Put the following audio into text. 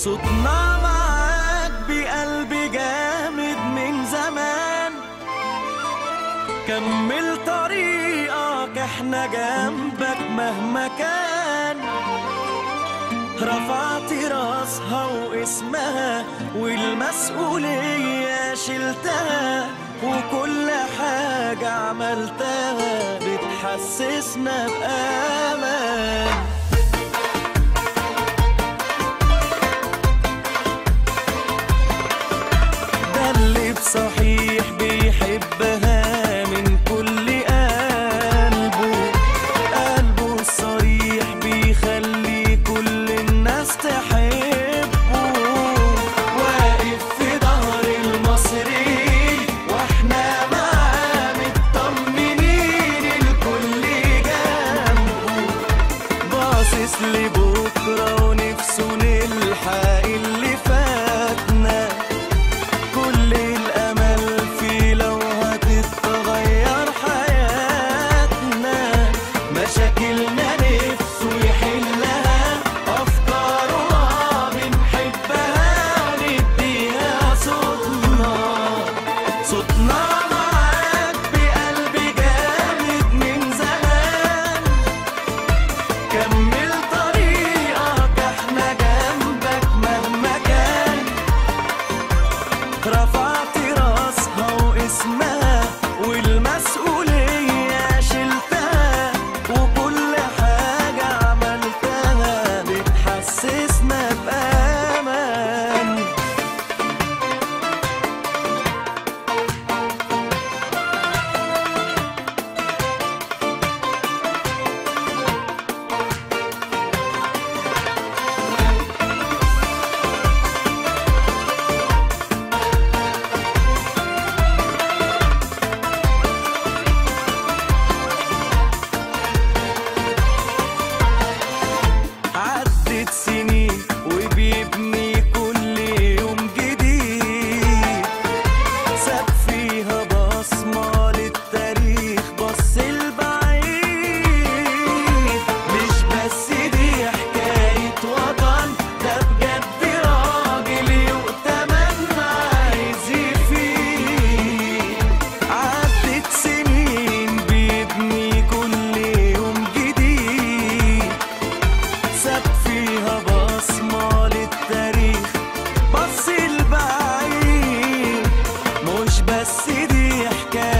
صوتنا معاك بقلبي جامد من زمان، كمل طريقك احنا جنبك مهما كان. رفعت راسها واسمها والمسؤولية شلتها، وكل حاجة عملتها بتحسسنا بأمان. ده اللي بصحيح بيحبها من كل قلبه، قلبه الصريح بيخلي كل الناس تحبه. واقف في ظهر المصريين واحنا معاه مطمنين، الكل جنبه باصص لبكره ونفسه نلحق اللي فاتنا. كل الأمل فيه لو هتتغير حياتنا، مشاكلنا نفسه يحلها، أفكاره بنحبها نديها صوتنا. صوتنا معاك بقلبي جامد من زمان، كمل طريقك احنا جنبك مهما كان. رفعت راسها واسمها والمسؤولية شلتها، وكل حاجة عملتها بتحسسنا بأمان. عدت سنين وبيبني كل يوم جديد، ساب فيها بصمة للتاريخ، بص البعيد. مش بس دي حكاية وطن، ده بجد راجل يؤتمن عايز يفيد. عدت سنين بيبني كل يوم جديد، ساب فيها بصمة للتاريخ، بص البعيد. مش بس دي حكاية